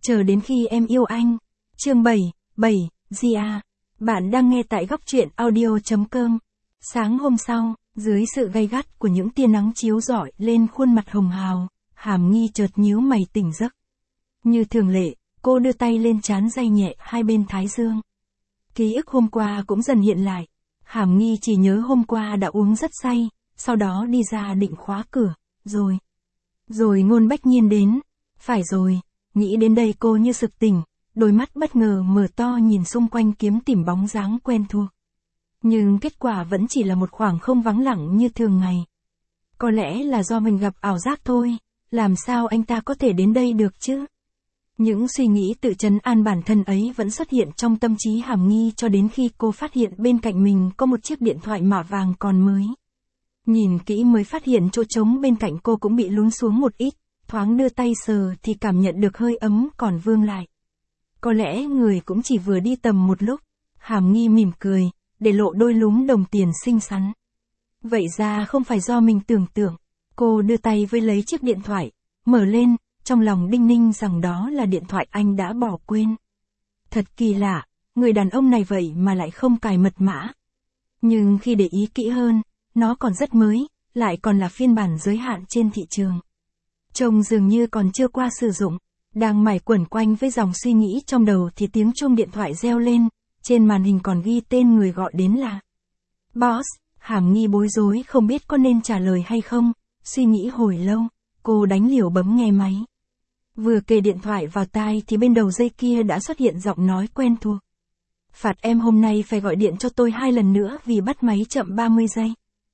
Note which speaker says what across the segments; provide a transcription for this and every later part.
Speaker 1: Chờ đến khi em yêu anh. Chương 7, Gia. Bạn đang nghe tại góc truyện audio.com. Sáng hôm sau, dưới sự gay gắt của những tia nắng chiếu rọi lên khuôn mặt hồng hào, Hàm Nghi chợt nhíu mày tỉnh giấc. Như thường lệ, cô đưa tay lên trán day nhẹ hai bên thái dương. Ký ức hôm qua cũng dần hiện lại. Hàm Nghi chỉ nhớ hôm qua đã uống rất say, sau đó đi ra định khóa cửa, rồi Ngôn Bách Nhiên đến. Phải rồi, nghĩ đến đây cô như sực tỉnh, đôi mắt bất ngờ mở to nhìn xung quanh kiếm tìm bóng dáng quen thuộc. Nhưng kết quả vẫn chỉ là một khoảng không vắng lặng như thường ngày. Có lẽ là do mình gặp ảo giác thôi, làm sao anh ta có thể đến đây được chứ? Những suy nghĩ tự trấn an bản thân ấy vẫn xuất hiện trong tâm trí Hàm Nghi cho đến khi cô phát hiện bên cạnh mình có một chiếc điện thoại mạ vàng còn mới. Nhìn kỹ mới phát hiện chỗ trống bên cạnh cô cũng bị lún xuống một ít, thoáng đưa tay sờ thì cảm nhận được hơi ấm còn vương lại. Có lẽ người cũng chỉ vừa đi tầm một lúc. Hàm Nghi mỉm cười, để lộ đôi lúm đồng tiền xinh xắn. Vậy ra không phải do mình tưởng tượng. Cô đưa tay với lấy chiếc điện thoại, mở lên, trong lòng đinh ninh rằng đó là điện thoại anh đã bỏ quên. Thật kỳ lạ, người đàn ông này vậy mà lại không cài mật mã. Nhưng khi để ý kỹ hơn, nó còn rất mới, lại còn là phiên bản giới hạn trên thị trường. Trông dường như còn chưa qua sử dụng. Đang mải quẩn quanh với dòng suy nghĩ trong đầu thì tiếng chuông điện thoại reo lên, trên màn hình còn ghi tên người gọi đến là Boss. Hàm Nghi bối rối không biết có nên trả lời hay không, suy nghĩ hồi lâu, cô đánh liều bấm nghe máy. Vừa kề điện thoại vào tai thì bên đầu dây kia đã xuất hiện giọng nói quen thuộc. Phạt em hôm nay phải gọi điện cho tôi 2 lần nữa vì bắt máy chậm 30 giây.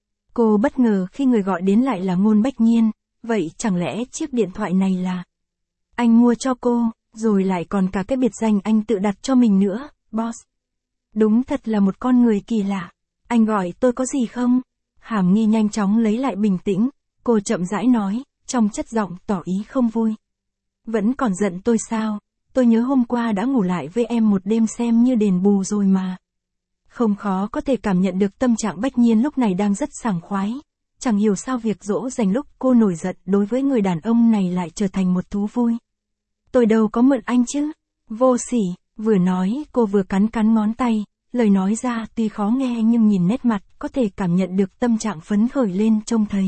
Speaker 1: Cô bất ngờ khi người gọi đến lại là Ngôn Bách Nhiên, vậy chẳng lẽ chiếc điện thoại này là anh mua cho cô, rồi lại còn cả cái biệt danh anh tự đặt cho mình nữa, Boss. Đúng thật là một con người kỳ lạ. Anh gọi tôi có gì không? Hàm Nghi nhanh chóng lấy lại bình tĩnh, cô chậm rãi nói, trong chất giọng tỏ ý không vui. Vẫn còn giận tôi sao? Tôi nhớ hôm qua đã ngủ lại với em một đêm xem như đền bù rồi mà. Không khó có thể cảm nhận được tâm trạng Bách Nhiên lúc này đang rất sảng khoái. Chẳng hiểu sao việc dỗ dành lúc cô nổi giận đối với người đàn ông này lại trở thành một thú vui. Tôi đâu có mượn anh chứ. Vô sỉ, vừa nói cô vừa cắn ngón tay, lời nói ra tuy khó nghe nhưng nhìn nét mặt có thể cảm nhận được tâm trạng phấn khởi lên trông thấy.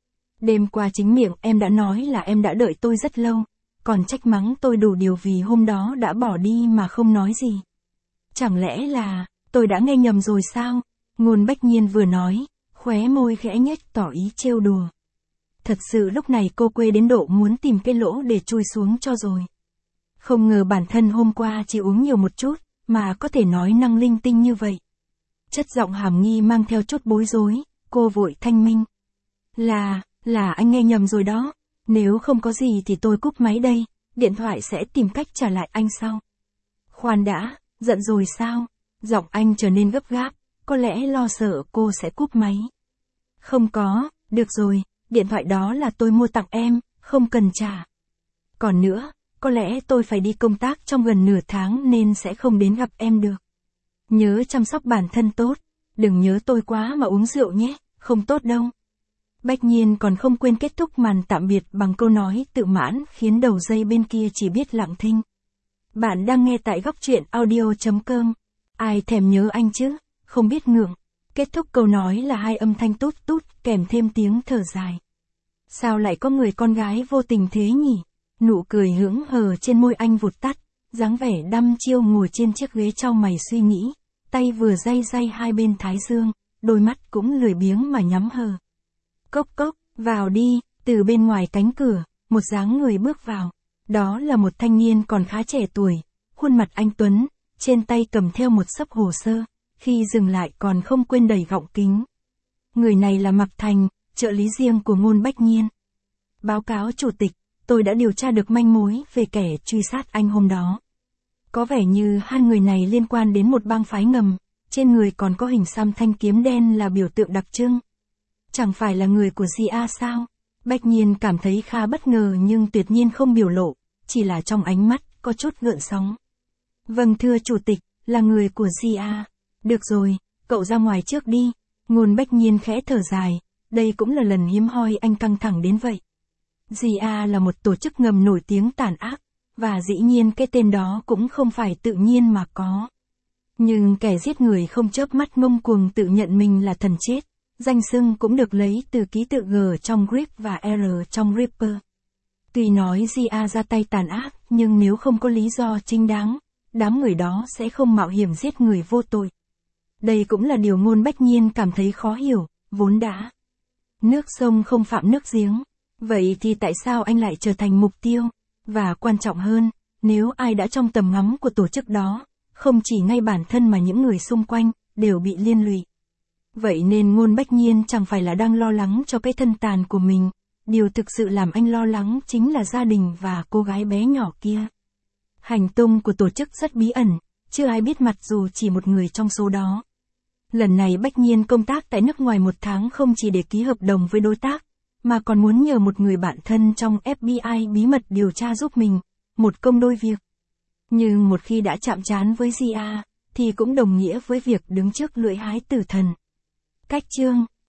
Speaker 1: Đêm qua chính miệng em đã nói là em đã đợi tôi rất lâu, còn trách mắng tôi đủ điều vì hôm đó đã bỏ đi mà không nói gì. Chẳng lẽ là, tôi đã nghe nhầm rồi sao? Ngôn Bách Nhiên vừa nói, khóe môi khẽ nhếch tỏ ý trêu đùa. Thật sự lúc này cô quê đến độ muốn tìm cái lỗ để chui xuống cho rồi. Không ngờ bản thân hôm qua chỉ uống nhiều một chút, mà có thể nói năng linh tinh như vậy. Chất giọng Hàm Nghi mang theo chút bối rối, cô vội thanh minh. Là anh nghe nhầm rồi đó. Nếu không có gì thì tôi cúp máy đây, điện thoại sẽ tìm cách trả lại anh sau. Khoan đã, giận rồi sao? Giọng anh trở nên gấp gáp, có lẽ lo sợ cô sẽ cúp máy. Không có, được rồi, điện thoại đó là tôi mua tặng em, không cần trả. Còn nữa, có lẽ tôi phải đi công tác trong gần nửa tháng nên sẽ không đến gặp em được. Nhớ chăm sóc bản thân tốt, đừng nhớ tôi quá mà uống rượu nhé, không tốt đâu. Bách Nhiên còn không quên kết thúc màn tạm biệt bằng câu nói tự mãn khiến đầu dây bên kia chỉ biết lặng thinh. Bạn đang nghe tại góc truyện audio.com. Ai thèm nhớ anh chứ, không biết ngượng. Kết thúc câu nói là hai âm thanh tút tút kèm thêm tiếng thở dài. Sao lại có người con gái vô tình thế nhỉ? Nụ cười hững hờ trên môi anh vụt tắt, dáng vẻ đăm chiêu ngồi trên chiếc ghế chau mày suy nghĩ, tay vừa day hai bên thái dương, đôi mắt cũng lười biếng mà nhắm hờ. Cốc cốc, vào đi, từ bên ngoài cánh cửa, một dáng người bước vào. Đó là một thanh niên còn khá trẻ tuổi, khuôn mặt anh tuấn, trên tay cầm theo một xấp hồ sơ, khi dừng lại còn không quên đẩy gọng kính. Người này là Mạc Thành, trợ lý riêng của Ngôn Bách Nhiên. Báo cáo chủ tịch, tôi đã điều tra được manh mối về kẻ truy sát anh hôm đó. Có vẻ như hai người này liên quan đến một bang phái ngầm, trên người còn có hình xăm thanh kiếm đen là biểu tượng đặc trưng. Chẳng phải là người của Gia sao? Bách Nhiên cảm thấy khá bất ngờ nhưng tuyệt nhiên không biểu lộ, chỉ là trong ánh mắt có chút gợn sóng. Vâng thưa chủ tịch, là người của Gia. Được rồi, cậu ra ngoài trước đi. Ngôn Bách Nhiên khẽ thở dài, đây cũng là lần hiếm hoi anh căng thẳng đến vậy. Gia là một tổ chức ngầm nổi tiếng tàn ác, và dĩ nhiên cái tên đó cũng không phải tự nhiên mà có. Nhưng kẻ giết người không chớp mắt ngông cuồng tự nhận mình là thần chết, danh xưng cũng được lấy từ ký tự G trong Grip và R trong Ripper. Tuy nói Gia ra tay tàn ác, nhưng nếu không có lý do chính đáng, đám người đó sẽ không mạo hiểm giết người vô tội. Đây cũng là điều Ngôn Bách Nhiên cảm thấy khó hiểu, vốn đã nước sông không phạm nước giếng. Vậy thì tại sao anh lại trở thành mục tiêu? Và quan trọng hơn, nếu ai đã trong tầm ngắm của tổ chức đó, không chỉ ngay bản thân mà những người xung quanh, đều bị liên lụy. Vậy nên Ngôn Bách Nhiên chẳng phải là đang lo lắng cho cái thân tàn của mình. Điều thực sự làm anh lo lắng chính là gia đình và cô gái bé nhỏ kia. Hành tung của tổ chức rất bí ẩn, chưa ai biết mặt dù chỉ một người trong số đó. Lần này Bách Nhiên công tác tại nước ngoài 1 tháng không chỉ để ký hợp đồng với đối tác, mà còn muốn nhờ một người bạn thân trong FBI bí mật điều tra giúp mình, một công đôi việc. Nhưng một khi đã chạm trán với Gia, thì cũng đồng nghĩa với việc đứng trước lưỡi hái tử thần. Cách chương